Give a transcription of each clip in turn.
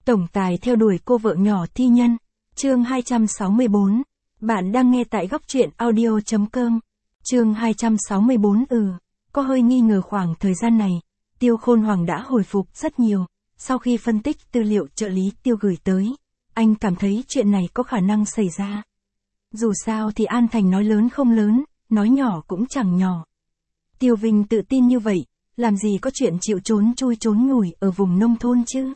Tổng tài theo đuổi cô vợ nhỏ thi nhân. Chương 264. Bạn đang nghe tại góc truyện audio.com. Chương 264. Có hơi nghi ngờ khoảng thời gian này, Tiêu Khôn Hoàng đã hồi phục rất nhiều. Sau khi phân tích tư liệu trợ lý Tiêu gửi tới, anh cảm thấy chuyện này có khả năng xảy ra. Dù sao thì An Thành nói lớn không lớn, nói nhỏ cũng chẳng nhỏ. Tiêu Vinh tự tin như vậy, làm gì có chuyện chịu trốn chui trốn nhủi ở vùng nông thôn chứ?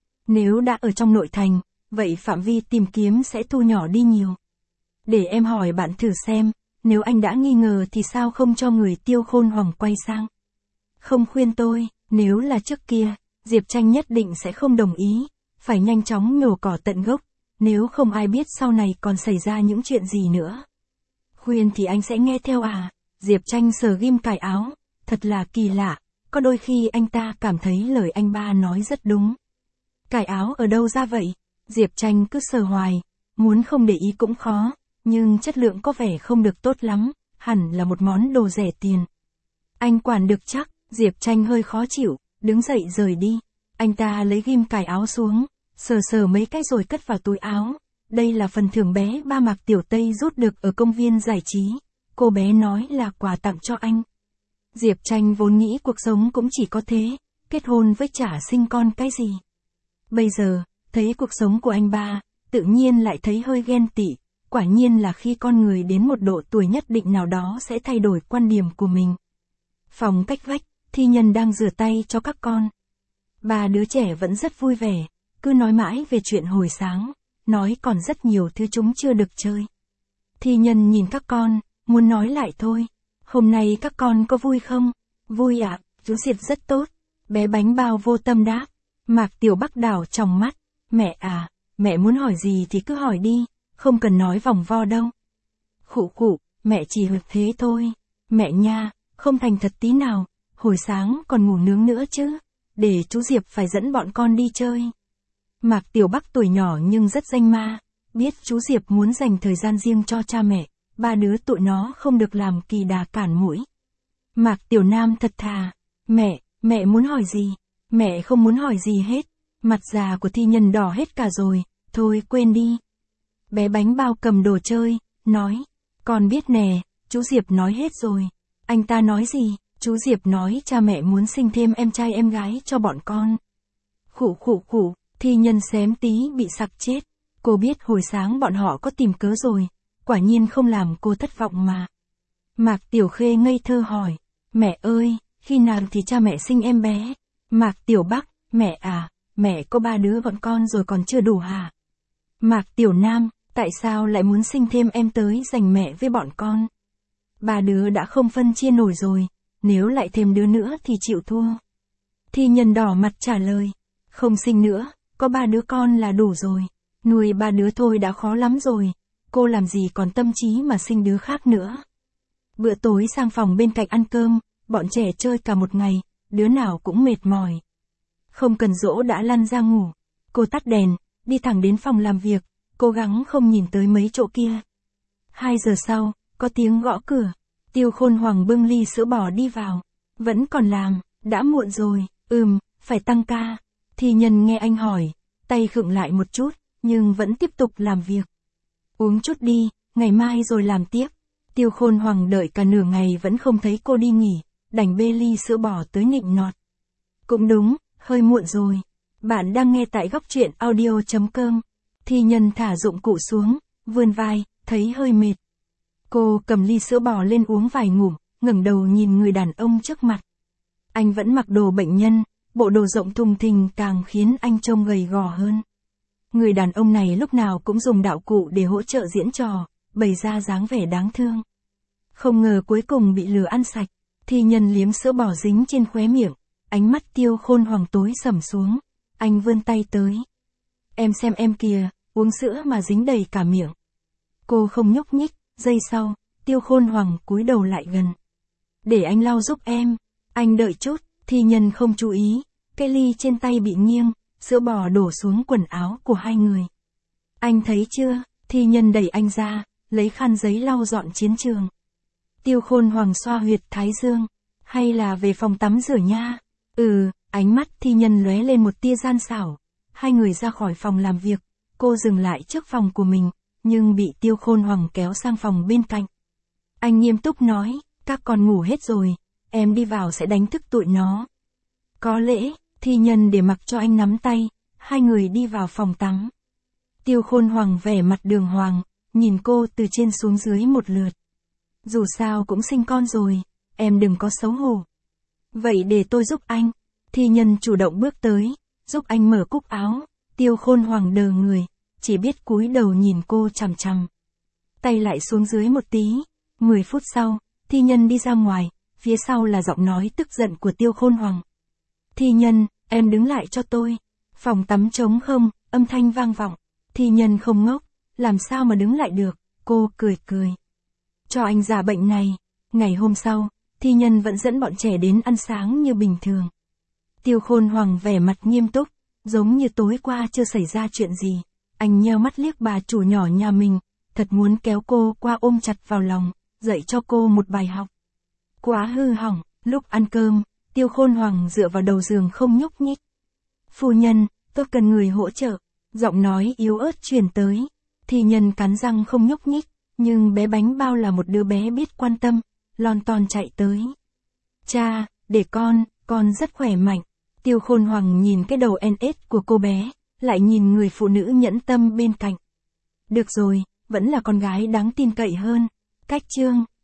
Nếu đã ở trong nội thành, vậy phạm vi tìm kiếm sẽ thu nhỏ đi nhiều. Để em hỏi bạn thử xem, nếu anh đã nghi ngờ thì sao không cho người Tiêu Khôn Hoàng quay sang? Không khuyên tôi, nếu là trước kia, Diệp Tranh nhất định sẽ không đồng ý, phải nhanh chóng nhổ cỏ tận gốc, nếu không ai biết sau này còn xảy ra những chuyện gì nữa. Khuyên thì anh sẽ nghe theo à? Diệp Tranh sờ ghim cài áo, thật là kỳ lạ, có đôi khi anh ta cảm thấy lời anh ba nói rất đúng. Cài áo ở đâu ra vậy? Diệp Tranh cứ sờ hoài, muốn không để ý cũng khó, nhưng chất lượng có vẻ không được tốt lắm, hẳn là một món đồ rẻ tiền. Anh quản được chắc, Diệp Tranh hơi khó chịu, đứng dậy rời đi. Anh ta lấy ghim cài áo xuống, sờ sờ mấy cái rồi cất vào túi áo. Đây là phần thưởng bé ba Mạc Tiểu Tây rút được ở công viên giải trí. Cô bé nói là quà tặng cho anh. Diệp Tranh vốn nghĩ cuộc sống cũng chỉ có thế, kết hôn với chả sinh con cái gì. Bây giờ, thấy cuộc sống của anh ba, tự nhiên lại thấy hơi ghen tị. Quả nhiên là khi con người đến một độ tuổi nhất định nào đó sẽ thay đổi quan điểm của mình. Phòng cách vách, Thi Nhân đang rửa tay cho các con. Ba đứa trẻ vẫn rất vui vẻ, cứ nói mãi về chuyện hồi sáng, nói còn rất nhiều thứ chúng chưa được chơi. Thi Nhân nhìn các con, muốn nói lại thôi. Hôm nay các con có vui không? Vui ạ, chú Diệp rất tốt. Bé Bánh Bao vô tâm đáp. Mạc Tiểu Bắc đảo trong mắt. Mẹ à, mẹ muốn hỏi gì thì cứ hỏi đi, không cần nói vòng vo đâu. Khụ khụ, mẹ chỉ hực thế thôi. Mẹ nha, không thành thật tí nào, hồi sáng còn ngủ nướng nữa chứ. Để chú Diệp phải dẫn bọn con đi chơi. Mạc Tiểu Bắc tuổi nhỏ nhưng rất danh ma, biết chú Diệp muốn dành thời gian riêng cho cha mẹ, ba đứa tụi nó không được làm kỳ đà cản mũi. Mạc Tiểu Nam thật thà, mẹ muốn hỏi gì? Mẹ không muốn hỏi gì hết. Mặt già của Thi Nhân đỏ hết cả rồi, thôi quên đi. Bé Bánh Bao cầm đồ chơi, nói, con biết nè, chú Diệp nói hết rồi. Anh ta nói gì? Chú Diệp nói cha mẹ muốn sinh thêm em trai em gái cho bọn con. Khụ khụ khụ, Thi Nhân xém tí bị sặc chết. Cô biết hồi sáng bọn họ có tìm cớ rồi, quả nhiên không làm cô thất vọng mà. Mạc Tiểu Khê ngây thơ hỏi, mẹ ơi, khi nào thì cha mẹ sinh em bé? Mạc Tiểu Bắc, mẹ à, mẹ có ba đứa bọn con rồi còn chưa đủ hả? Mạc Tiểu Nam, tại sao lại muốn sinh thêm em tới giành mẹ với bọn con? Ba đứa đã không phân chia nổi rồi, nếu lại thêm đứa nữa thì chịu thua. Thi Nhân đỏ mặt trả lời, không sinh nữa, có ba đứa con là đủ rồi, nuôi ba đứa thôi đã khó lắm rồi, cô làm gì còn tâm trí mà sinh đứa khác nữa. Bữa tối sang phòng bên cạnh ăn cơm, bọn trẻ chơi cả một ngày, đứa nào cũng mệt mỏi. Không cần dỗ đã lăn ra ngủ, cô tắt đèn, đi thẳng đến phòng làm việc, cố gắng không nhìn tới mấy chỗ kia. 2 giờ sau, có tiếng gõ cửa, Tiêu Khôn Hoàng bưng ly sữa bò đi vào. Vẫn còn làm, đã muộn rồi, phải tăng ca. Thi Nhân nghe anh hỏi, tay khựng lại một chút, nhưng vẫn tiếp tục làm việc. Uống chút đi, ngày mai rồi làm tiếp. Tiêu Khôn Hoàng đợi cả nửa ngày vẫn không thấy cô đi nghỉ, đành bê ly sữa bò tới nịnh nọt. Cũng đúng, hơi muộn rồi. Bạn đang nghe tại góc truyện audio.com. Thi Nhân thả dụng cụ xuống, vươn vai, thấy hơi mệt. Cô cầm ly sữa bò lên uống vài ngụm, ngẩng đầu nhìn người đàn ông trước mặt. Anh vẫn mặc đồ bệnh nhân, bộ đồ rộng thùng thình càng khiến anh trông gầy gò hơn. Người đàn ông này lúc nào cũng dùng đạo cụ để hỗ trợ diễn trò, bày ra dáng vẻ đáng thương. Không ngờ cuối cùng bị lừa ăn sạch. Thi Nhân liếm sữa bò dính trên khóe miệng, ánh mắt Tiêu Khôn Hoàng tối sầm xuống. Anh vươn tay tới. Em xem em kìa, uống sữa mà dính đầy cả miệng. Cô không nhúc nhích, giây sau, Tiêu Khôn Hoàng cúi đầu lại gần. Để anh lau giúp em. Anh đợi chút, Thi Nhân không chú ý, cái ly trên tay bị nghiêng, sữa bò đổ xuống quần áo của hai người. Anh thấy chưa? Thi Nhân đẩy anh ra, lấy khăn giấy lau dọn chiến trường. Tiêu Khôn Hoàng xoa huyệt thái dương. Hay là về phòng tắm rửa nha? Ánh mắt Thi Nhân lóe lên một tia gian xảo. Hai người ra khỏi phòng làm việc, cô dừng lại trước phòng của mình, nhưng bị Tiêu Khôn Hoằng kéo sang phòng bên cạnh. Anh nghiêm túc nói, các con ngủ hết rồi, em đi vào sẽ đánh thức tụi nó. Có lẽ, Thi Nhân để mặc cho anh nắm tay, hai người đi vào phòng tắm. Tiêu Khôn Hoằng vẻ mặt đường hoàng, nhìn cô từ trên xuống dưới một lượt. Dù sao cũng sinh con rồi, em đừng có xấu hổ. Vậy để tôi giúp anh. Thi Nhân chủ động bước tới, giúp anh mở cúc áo. Tiêu Khôn Hoằng đờ người, chỉ biết cúi đầu nhìn cô chằm chằm. Tay lại xuống dưới một tí. 10 phút sau, Thi Nhân đi ra ngoài, phía sau là giọng nói tức giận của Tiêu Khôn Hoằng. Thi Nhân, em đứng lại cho tôi. Phòng tắm trống không, âm thanh vang vọng. Thi Nhân không ngốc, làm sao mà đứng lại được, cô cười cười. Cho anh giả bệnh này. Ngày hôm sau, Thi Nhân vẫn dẫn bọn trẻ đến ăn sáng như bình thường. Tiêu Khôn Hoằng vẻ mặt nghiêm túc, giống như tối qua chưa xảy ra chuyện gì. Anh nheo mắt liếc bà chủ nhỏ nhà mình, thật muốn kéo cô qua ôm chặt vào lòng, dạy cho cô một bài học. Quá hư hỏng, lúc ăn cơm, Tiêu Khôn Hoằng dựa vào đầu giường không nhúc nhích. Phu nhân, tôi cần người hỗ trợ. Giọng nói yếu ớt truyền tới. Thi Nhân cắn răng không nhúc nhích, nhưng bé bánh bao là một đứa bé biết quan tâm, lon ton chạy tới. Cha, để con rất khỏe mạnh. Tiêu Khôn Hoằng nhìn cái đầu NS của cô bé, lại nhìn người phụ nữ nhẫn tâm bên cạnh. Được rồi, vẫn là con gái đáng tin cậy hơn. Cách chương